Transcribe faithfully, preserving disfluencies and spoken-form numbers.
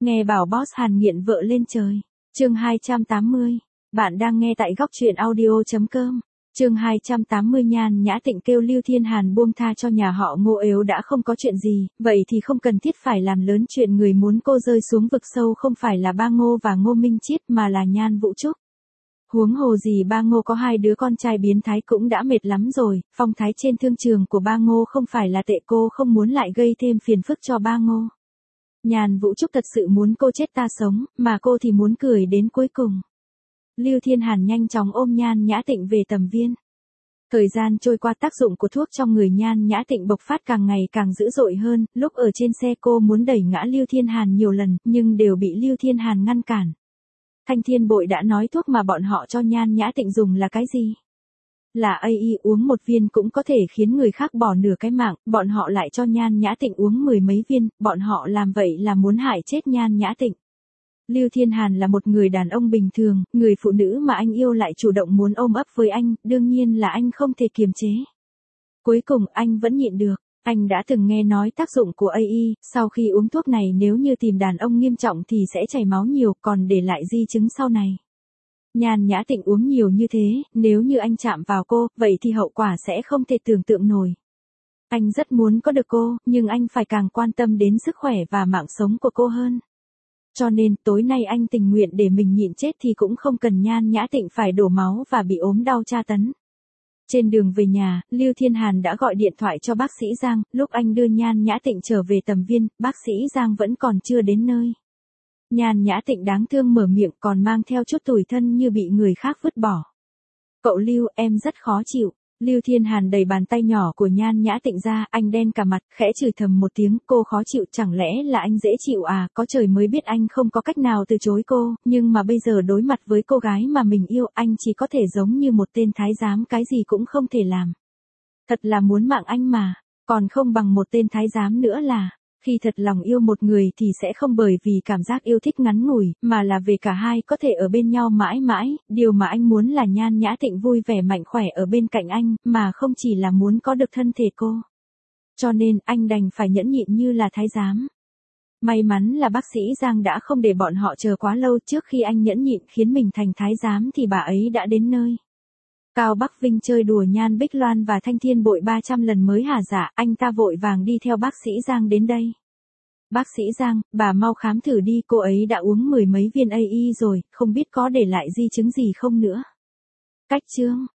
Nghe bảo boss Hàn nghiện vợ lên trời. Chương hai trăm tám mươi. Bạn đang nghe tại góc truyện audio chấm com. Chương hai trăm tám mươi. Nhan Nhã Tịnh kêu Lưu Thiên Hàn buông tha cho nhà họ Ngô nếu đã không có chuyện gì, vậy thì không cần thiết phải làm lớn chuyện người muốn cô rơi xuống vực sâu không phải là ba Ngô và Ngô Minh Chiết mà là Nhan Vũ Trúc. Huống hồ gì ba Ngô có hai đứa con trai biến thái cũng đã mệt lắm rồi, phong thái trên thương trường của ba Ngô không phải là tệ, cô không muốn lại gây thêm phiền phức cho ba Ngô. Nhan Vũ Trúc thật sự muốn cô chết ta sống, mà cô thì muốn cười đến cuối cùng. Lưu Thiên Hàn nhanh chóng ôm Nhan Nhã Tịnh về tầm viên. Thời gian trôi qua, tác dụng của thuốc trong người Nhan Nhã Tịnh bộc phát càng ngày càng dữ dội hơn, lúc ở trên xe cô muốn đẩy ngã Lưu Thiên Hàn nhiều lần, nhưng đều bị Lưu Thiên Hàn ngăn cản. Thanh Thiên Bội đã nói thuốc mà bọn họ cho Nhan Nhã Tịnh dùng là cái gì? Là a i, uống một viên cũng có thể khiến người khác bỏ nửa cái mạng, bọn họ lại cho Nhan Nhã Tịnh uống mười mấy viên, bọn họ làm vậy là muốn hại chết Nhan Nhã Tịnh. Lưu Thiên Hàn là một người đàn ông bình thường, người phụ nữ mà anh yêu lại chủ động muốn ôm ấp với anh, đương nhiên là anh không thể kiềm chế. Cuối cùng anh vẫn nhịn được. Anh đã từng nghe nói tác dụng của a i, sau khi uống thuốc này nếu như tìm đàn ông nghiêm trọng thì sẽ chảy máu nhiều, còn để lại di chứng sau này. Nhan Nhã Tịnh uống nhiều như thế, nếu như anh chạm vào cô, vậy thì hậu quả sẽ không thể tưởng tượng nổi. Anh rất muốn có được cô, nhưng anh phải càng quan tâm đến sức khỏe và mạng sống của cô hơn. Cho nên, tối nay anh tình nguyện để mình nhịn chết thì cũng không cần Nhan Nhã Tịnh phải đổ máu và bị ốm đau tra tấn. Trên đường về nhà, Lưu Thiên Hàn đã gọi điện thoại cho bác sĩ Giang, lúc anh đưa Nhan Nhã Tịnh trở về tầm viên, bác sĩ Giang vẫn còn chưa đến nơi. Nhan Nhã Tịnh đáng thương mở miệng, còn mang theo chút tủi thân như bị người khác vứt bỏ. Cậu Lưu, em rất khó chịu. Lưu Thiên Hàn đẩy bàn tay nhỏ của Nhan Nhã Tịnh ra, anh đen cả mặt, khẽ chửi thầm một tiếng, cô khó chịu, chẳng lẽ là anh dễ chịu à, có trời mới biết anh không có cách nào từ chối cô, nhưng mà bây giờ đối mặt với cô gái mà mình yêu, anh chỉ có thể giống như một tên thái giám, cái gì cũng không thể làm. Thật là muốn mạng anh mà, còn không bằng một tên thái giám nữa là. Khi thật lòng yêu một người thì sẽ không bởi vì cảm giác yêu thích ngắn ngủi, mà là về cả hai có thể ở bên nhau mãi mãi, điều mà anh muốn là Nhan Nhã Tịnh vui vẻ mạnh khỏe ở bên cạnh anh, mà không chỉ là muốn có được thân thể cô. Cho nên, anh đành phải nhẫn nhịn như là thái giám. May mắn là bác sĩ Giang đã không để bọn họ chờ quá lâu, trước khi anh nhẫn nhịn khiến mình thành thái giám thì bà ấy đã đến nơi. Cao Bắc Vinh chơi đùa Nhan Bích Loan và Thanh Thiên Bội ba trăm lần mới hả dạ, anh ta vội vàng đi theo bác sĩ Giang đến đây. Bác sĩ Giang, bà mau khám thử đi, cô ấy đã uống mười mấy viên a i rồi, không biết có để lại di chứng gì không nữa. Cách chương.